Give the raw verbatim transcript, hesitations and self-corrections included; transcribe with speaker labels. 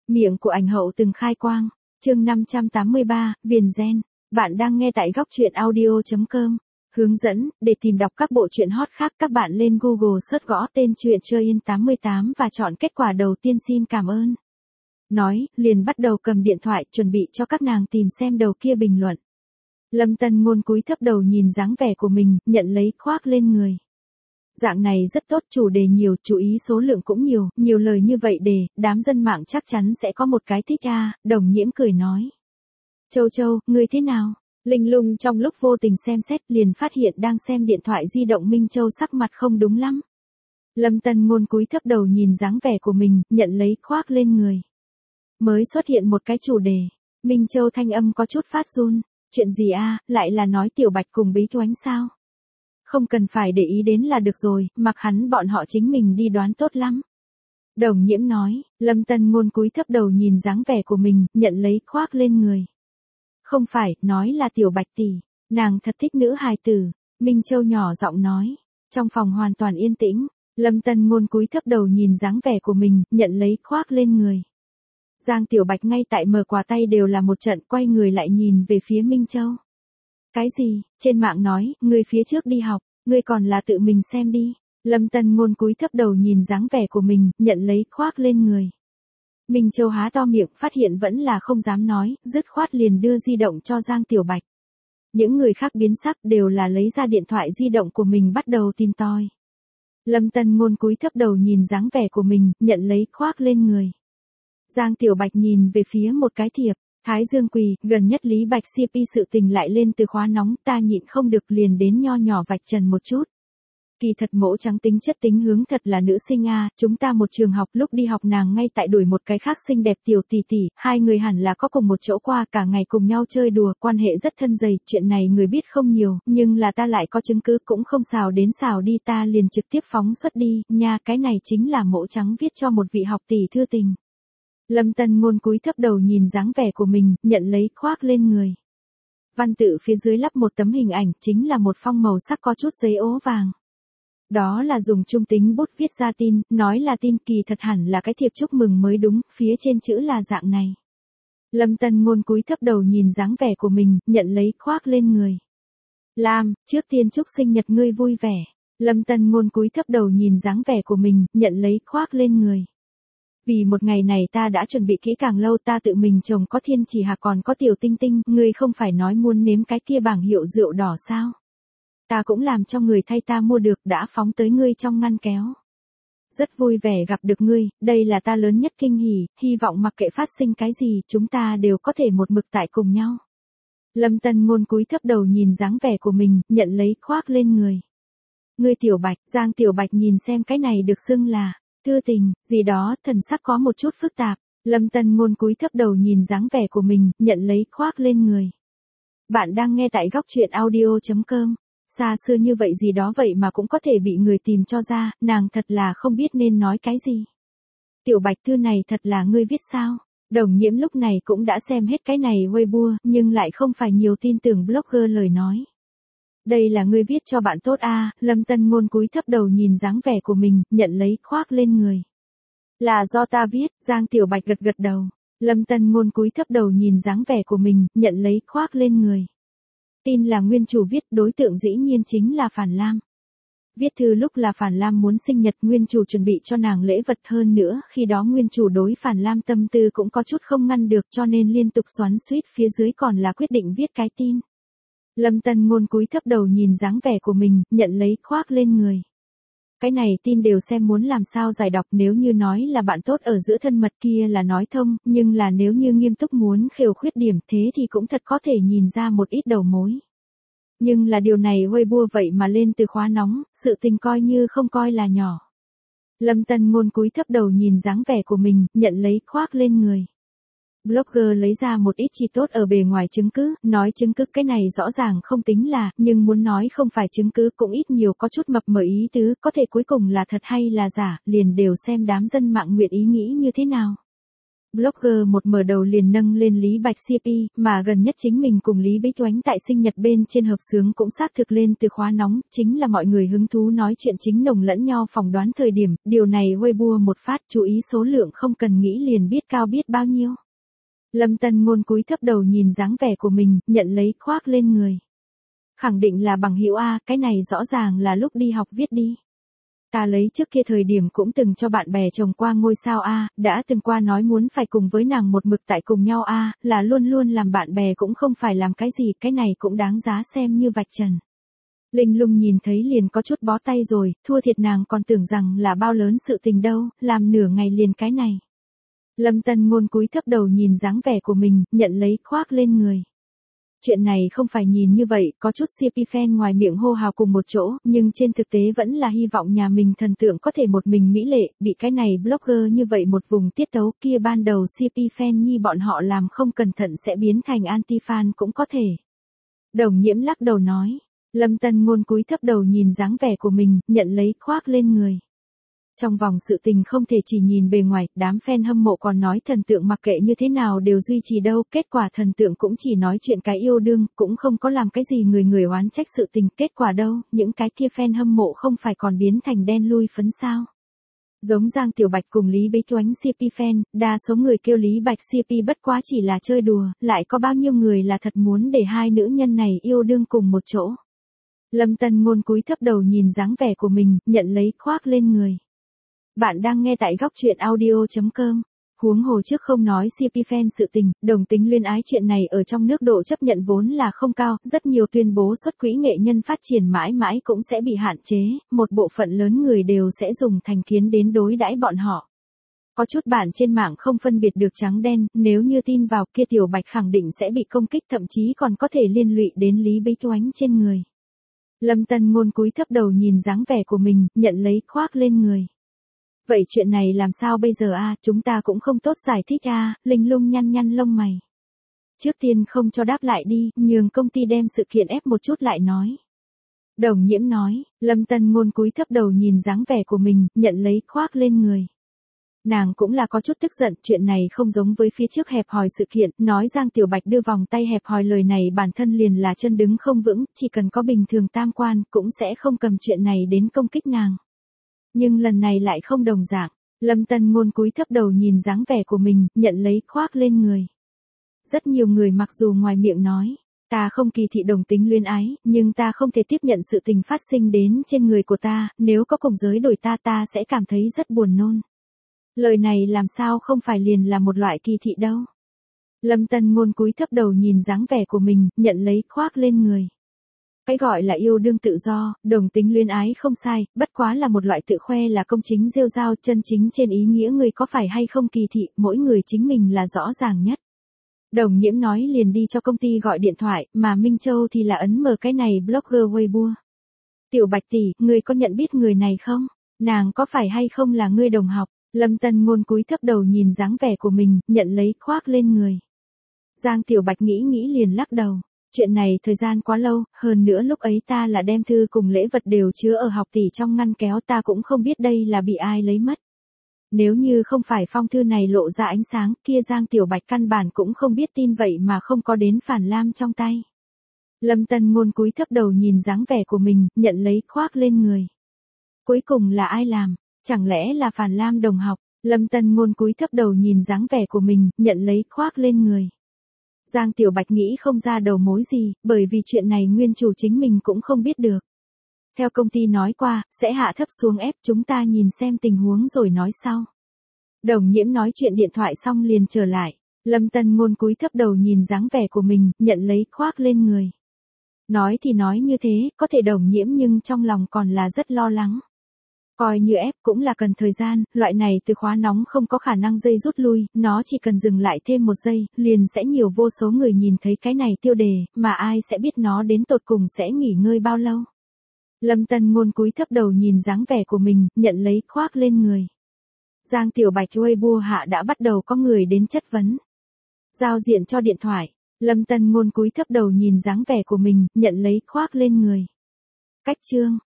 Speaker 1: Miệng của ảnh hậu từng khai quang. Chương năm trăm tám mươi ba, Viền Gen. Bạn đang nghe tại góc truyện audio chấm com. Hướng dẫn, để tìm đọc các bộ truyện hot khác các bạn lên Google search gõ tên truyện Chơi Yên tám mươi tám và chọn kết quả đầu tiên xin cảm ơn. Nói, liền bắt đầu cầm điện thoại chuẩn bị cho các nàng tìm xem đầu kia bình luận. Lâm Tân Ngôn cúi thấp đầu nhìn dáng vẻ của mình, nhận lấy khoác lên người. Dạng này rất tốt, chủ đề nhiều, chú ý số lượng cũng nhiều, nhiều lời như vậy để, đám dân mạng chắc chắn sẽ có một cái thích a. Đồng Nhiễm cười nói. Châu Châu, ngươi thế nào? Linh Lung trong lúc vô tình xem xét liền phát hiện đang xem điện thoại di động Minh Châu sắc mặt không đúng lắm. Lâm Tân Ngôn cúi thấp đầu nhìn dáng vẻ của mình, nhận lấy khoác lên người. Mới xuất hiện một cái chủ đề. Minh Châu thanh âm có chút phát run. Chuyện gì a, lại là nói Tiểu Bạch cùng Bí Toánh sao? Không cần phải để ý đến là được rồi, mặc hắn bọn họ chính mình đi đoán tốt lắm. Đồng Nhiễm nói, Lâm Tân Ngôn cúi thấp đầu nhìn dáng vẻ của mình, nhận lấy khoác lên người. Không phải, nói là Tiểu Bạch tỷ, nàng thật thích nữ hài tử. Minh Châu nhỏ giọng nói. Trong phòng hoàn toàn yên tĩnh, Lâm Tân Ngôn cúi thấp đầu nhìn dáng vẻ của mình, nhận lấy khoác lên người. Giang Tiểu Bạch ngay tại mở quà tay đều là một trận, quay người lại nhìn về phía Minh Châu. Cái gì? Trên mạng nói, ngươi phía trước đi học, ngươi còn là tự mình xem đi. Lâm Tân Ngôn cúi thấp đầu nhìn dáng vẻ của mình, nhận lấy khoác lên người. Minh Châu há to miệng, phát hiện vẫn là không dám nói, dứt khoát liền đưa di động cho Giang Tiểu Bạch. Những người khác biến sắc đều là lấy ra điện thoại di động của mình bắt đầu tìm tòi. Lâm Tân Ngôn cúi thấp đầu nhìn dáng vẻ của mình, nhận lấy khoác lên người. Giang Tiểu Bạch nhìn về phía một cái thiệp. Thái Dương quỳ, gần nhất Lý Bạch xê pê sự tình lại lên từ khóa nóng, ta nhịn không được liền đến nho nhỏ vạch trần một chút. Kỳ thật mỗ trắng tính chất tính hướng thật là nữ sinh a, chúng ta một trường học lúc đi học nàng ngay tại đuổi một cái khác xinh đẹp tiểu tỷ tỷ, hai người hẳn là có cùng một chỗ qua cả ngày cùng nhau chơi đùa, quan hệ rất thân dày, chuyện này người biết không nhiều, nhưng là ta lại có chứng cứ cũng không xào đến xào đi, ta liền trực tiếp phóng xuất đi, nha, cái này chính là mỗ trắng viết cho một vị học tỷ thư tình. Lâm Tân Ngôn cúi thấp đầu nhìn dáng vẻ của mình, nhận lấy khoác lên người. Văn tự phía dưới lắp một tấm hình ảnh, chính là một phong màu sắc có chút giấy ố vàng. Đó là dùng trung tính bút viết ra tin, nói là tin, kỳ thật hẳn là cái thiệp chúc mừng mới đúng, phía trên chữ là dạng này. Lâm Tân Ngôn cúi thấp đầu nhìn dáng vẻ của mình, nhận lấy khoác lên người. Lam, trước tiên chúc sinh nhật ngươi vui vẻ. Lâm Tân Ngôn cúi thấp đầu nhìn dáng vẻ của mình, nhận lấy khoác lên người. Vì một ngày này ta đã chuẩn bị kỹ càng lâu, ta tự mình trồng có thiên chỉ hạt còn có tiểu tinh tinh, ngươi không phải nói muốn nếm cái kia bảng hiệu rượu đỏ sao? Ta cũng làm cho người thay ta mua được, đã phóng tới ngươi trong ngăn kéo. Rất vui vẻ gặp được ngươi, đây là ta lớn nhất kinh hỉ, hy vọng mặc kệ phát sinh cái gì, chúng ta đều có thể một mực tại cùng nhau. Lâm Tân Ngôn cúi thấp đầu nhìn dáng vẻ của mình, nhận lấy khoác lên người. Ngươi Tiểu Bạch, Giang Tiểu Bạch nhìn xem cái này được xưng là thư tình, gì đó, thần sắc có một chút phức tạp. Lâm Tân Ngôn cúi thấp đầu nhìn dáng vẻ của mình, nhận lấy khoác lên người. Bạn đang nghe tại góc truyện audio chấm com. Xa xưa như vậy gì đó vậy mà cũng có thể bị người tìm cho ra, nàng thật là không biết nên nói cái gì. Tiểu Bạch, thư này thật là ngươi viết sao? Đồng Nhiễm lúc này cũng đã xem hết cái này Weibo, nhưng lại không phải nhiều tin tưởng blogger lời nói. Đây là ngươi viết cho bạn tốt a. Lâm Tân Ngôn cúi thấp đầu nhìn dáng vẻ của mình, nhận lấy khoác lên người. Là do ta viết, Giang Tiểu Bạch gật gật đầu. Lâm Tân Ngôn cúi thấp đầu nhìn dáng vẻ của mình, nhận lấy khoác lên người. Tin là nguyên chủ viết, đối tượng dĩ nhiên chính là Phản Lam. Viết thư lúc là Phản Lam muốn sinh nhật, nguyên chủ chuẩn bị cho nàng lễ vật, hơn nữa, khi đó nguyên chủ đối Phản Lam tâm tư cũng có chút không ngăn được, cho nên liên tục xoắn xuýt, phía dưới còn là quyết định viết cái tin. Lâm Tân Ngôn cúi thấp đầu nhìn dáng vẻ của mình, nhận lấy khoác lên người. Cái này tin đều xem muốn làm sao giải đọc, nếu như nói là bạn tốt ở giữa thân mật kia là nói thông, nhưng là nếu như nghiêm túc muốn khều khuyết điểm thế thì cũng thật có thể nhìn ra một ít đầu mối. Nhưng là điều này Weibo vậy mà lên từ khóa nóng, sự tình coi như không coi là nhỏ. Lâm Tân Ngôn cúi thấp đầu nhìn dáng vẻ của mình, nhận lấy khoác lên người. Blogger lấy ra một ít chi tốt ở bề ngoài chứng cứ, nói chứng cứ cái này rõ ràng không tính là, nhưng muốn nói không phải chứng cứ cũng ít nhiều có chút mập mờ ý tứ, có thể cuối cùng là thật hay là giả, liền đều xem đám dân mạng nguyện ý nghĩ như thế nào. Blogger một mở đầu liền nâng lên Lý Bạch xê pê, mà gần nhất chính mình cùng Lý Bích Oánh tại sinh nhật bên trên hợp xướng cũng xác thực lên từ khóa nóng, chính là mọi người hứng thú nói chuyện chính nồng lẫn nhau phỏng đoán thời điểm, điều này Weibo một phát chú ý số lượng không cần nghĩ liền biết cao biết bao nhiêu. Lâm Tân Ngôn cúi thấp đầu nhìn dáng vẻ của mình, nhận lấy khoác lên người. Khẳng định là bằng hữu A, cái này rõ ràng là lúc đi học viết đi. Ta lấy trước kia thời điểm cũng từng cho bạn bè chồng qua ngôi sao A, đã từng qua nói muốn phải cùng với nàng một mực tại cùng nhau A, là luôn luôn làm bạn bè cũng không phải làm cái gì, cái này cũng đáng giá xem như vạch trần. Linh Lung nhìn thấy liền có chút bó tay rồi, thua thiệt nàng còn tưởng rằng là bao lớn sự tình đâu, làm nửa ngày liền cái này. Lâm Tân Ngôn cúi thấp đầu nhìn dáng vẻ của mình, nhận lấy khoác lên người. Chuyện này không phải nhìn như vậy, có chút xê pê fan ngoài miệng hô hào cùng một chỗ, nhưng trên thực tế vẫn là hy vọng nhà mình thần tượng có thể một mình mỹ lệ, bị cái này blogger như vậy một vùng tiết tấu kia ban đầu xê pê fan nhi bọn họ làm không cẩn thận sẽ biến thành anti-fan cũng có thể. Đồng Nhiễm lắc đầu nói, Lâm Tân Ngôn cúi thấp đầu nhìn dáng vẻ của mình, nhận lấy khoác lên người. Trong vòng sự tình không thể chỉ nhìn bề ngoài, đám fan hâm mộ còn nói thần tượng mặc kệ như thế nào đều duy trì đâu, kết quả thần tượng cũng chỉ nói chuyện cái yêu đương, cũng không có làm cái gì người người oán trách sự tình, kết quả đâu, những cái kia fan hâm mộ không phải còn biến thành đen lui phấn sao. Giống Giang Tiểu Bạch cùng Lý Bích Oánh xê pê fan, đa số người kêu Lý Bạch xê pê bất quá chỉ là chơi đùa, lại có bao nhiêu người là thật muốn để hai nữ nhân này yêu đương cùng một chỗ. Lâm Tân Ngôn cúi thấp đầu nhìn dáng vẻ của mình, nhận lấy khoác lên người. Bạn đang nghe tại góc truyện audio chấm com. Huống hồ trước không nói xê pê fan sự tình, đồng tính luyến ái chuyện này ở trong nước độ chấp nhận vốn là không cao, rất nhiều tuyên bố xuất quỹ nghệ nhân phát triển mãi mãi cũng sẽ bị hạn chế, một bộ phận lớn người đều sẽ dùng thành kiến đến đối đãi bọn họ. Có chút bạn trên mạng không phân biệt được trắng đen, nếu như tin vào kia Tiểu Bạch khẳng định sẽ bị công kích, thậm chí còn có thể liên lụy đến Lý Bích Oánh trên người. Lâm Tân Ngôn cúi thấp đầu nhìn dáng vẻ của mình, nhận lấy khoác lên người. Vậy chuyện này làm sao bây giờ a, chúng ta cũng không tốt giải thích a, Linh Lung nhăn nhăn lông mày. Trước tiên không cho đáp lại đi, nhường công ty đem sự kiện ép một chút lại nói. Đồng Nhiễm nói, Lâm Tân Ngôn cúi thấp đầu nhìn dáng vẻ của mình, nhận lấy khoác lên người. Nàng cũng là có chút tức giận, chuyện này không giống với phía trước hẹp hòi sự kiện, nói Giang Tiểu Bạch đưa vòng tay hẹp hòi lời này bản thân liền là chân đứng không vững, chỉ cần có bình thường tam quan, cũng sẽ không cầm chuyện này đến công kích nàng. Nhưng lần này lại không đồng dạng, Lâm Tân Ngôn cúi thấp đầu nhìn dáng vẻ của mình, nhận lấy khoác lên người. Rất nhiều người mặc dù ngoài miệng nói, ta không kỳ thị đồng tính luyến ái, nhưng ta không thể tiếp nhận sự tình phát sinh đến trên người của ta, nếu có cùng giới đổi ta ta sẽ cảm thấy rất buồn nôn. Lời này làm sao không phải liền là một loại kỳ thị đâu. Lâm Tân Ngôn cúi thấp đầu nhìn dáng vẻ của mình, nhận lấy khoác lên người. Cái gọi là yêu đương tự do, đồng tính luyến ái không sai, bất quá là một loại tự khoe là công chính rêu rao, chân chính trên ý nghĩa người có phải hay không kỳ thị, mỗi người chính mình là rõ ràng nhất. Đồng Nhiễm nói liền đi cho công ty gọi điện thoại, mà Minh Châu thì là ấn mở cái này blogger Weibo. Tiểu Bạch tỷ, người có nhận biết người này không? Nàng có phải hay không là ngươi đồng học? Lâm Tân Ngôn cúi thấp đầu nhìn dáng vẻ của mình, nhận lấy khoác lên người. Giang Tiểu Bạch nghĩ nghĩ liền lắc đầu. Chuyện này thời gian quá lâu, hơn nữa lúc ấy ta là đem thư cùng lễ vật đều chứa ở học tỷ trong ngăn kéo, ta cũng không biết đây là bị ai lấy mất. Nếu như không phải phong thư này lộ ra ánh sáng, kia Giang Tiểu Bạch căn bản cũng không biết tin vậy mà không có đến Phản Lam trong tay. Lâm Tân Ngôn cúi thấp đầu nhìn dáng vẻ của mình, nhận lấy khoác lên người. Cuối cùng là ai làm? Chẳng lẽ là Phản Lam đồng học? Lâm Tân Ngôn cúi thấp đầu nhìn dáng vẻ của mình, nhận lấy khoác lên người. Giang Tiểu Bạch nghĩ không ra đầu mối gì, bởi vì chuyện này nguyên chủ chính mình cũng không biết được. Theo công ty nói qua, sẽ hạ thấp xuống ép, chúng ta nhìn xem tình huống rồi nói sau. Đồng Nhiễm nói chuyện điện thoại xong liền trở lại. Lâm Tân Ngôn cúi thấp đầu nhìn dáng vẻ của mình, nhận lấy khoác lên người. Nói thì nói như thế, có thể Đồng Nhiễm nhưng trong lòng còn là rất lo lắng. Coi như ép cũng là cần thời gian, loại này từ khóa nóng không có khả năng dây rút lui, nó chỉ cần dừng lại thêm một giây, liền sẽ nhiều vô số người nhìn thấy cái này tiêu đề, mà ai sẽ biết nó đến tột cùng sẽ nghỉ ngơi bao lâu. Lâm Tân Ngôn cúi thấp đầu nhìn dáng vẻ của mình, nhận lấy khoác lên người. Giang Tiểu Bạch Weibo hạ đã bắt đầu có người đến chất vấn. Giao diện cho điện thoại, Lâm Tân Ngôn cúi thấp đầu nhìn dáng vẻ của mình, nhận lấy khoác lên người. Cách chương